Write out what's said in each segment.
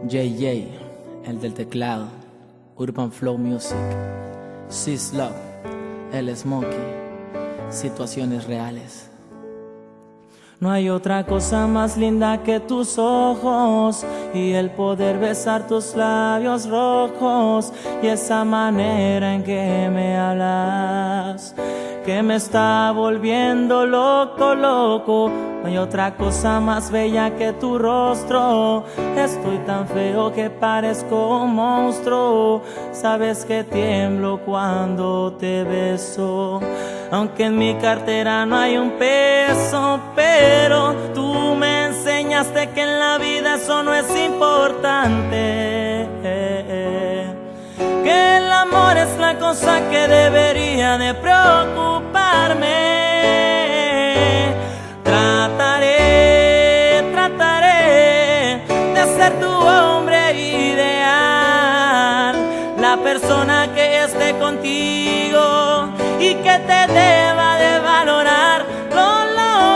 JJ, el del teclado, Urban Flow Music, Sis Love, el Smokey, situaciones reales. No hay otra cosa más linda que tus ojos y el poder besar tus labios rojos y esa manera en que me hablas, que me está volviendo loco, loco. No hay otra cosa más bella que tu rostro. Estoy tan feo que parezco un monstruo. Sabes que tiemblo cuando te beso, aunque en mi cartera no hay un peso. Pero tú me enseñaste que en la vida eso no es importante, que el amor es la cosa que debería de preocuparme. Trataré de ser tu hombre ideal, la persona que esté contigo y que te deba de valorar. Lo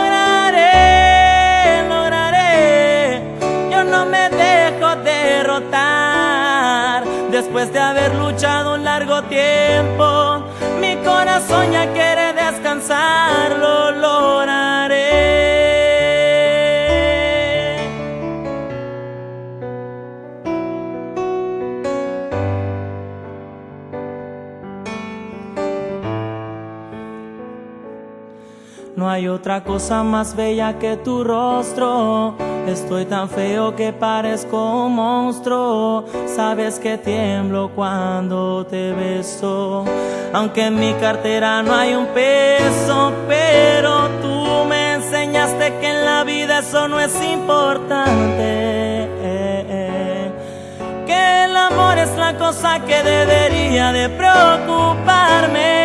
lograré, yo no me dejo derrotar. Después de haber luchado un largo tiempo, mi corazón ya quiere descansar. Lo lograré. No hay otra cosa más bella que tu rostro. Estoy tan feo que parezco un monstruo. Sabes que tiemblo cuando te beso, aunque en mi cartera no hay un peso. Pero tú me enseñaste que en la vida eso no es importante, que el amor es la cosa que debería de preocuparme.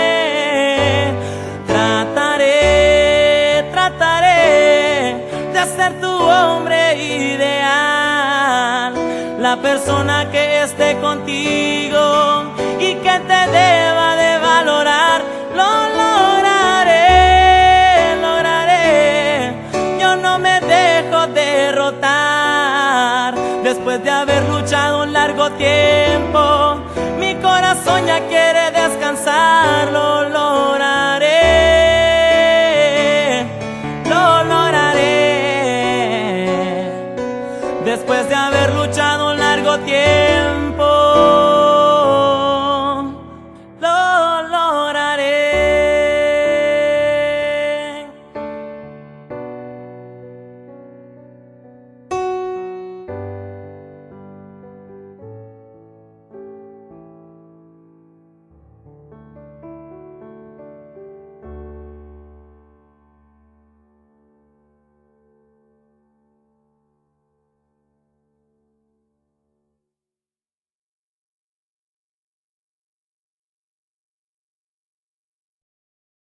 Trataré de ser tu hombre ideal, la persona que esté contigo y que te deba de valorar. Lo lograré, yo no me dejo derrotar. Después de haber luchado un largo tiempo, mi corazón ya quiere descansar. Lo lograré. Después de haber luchado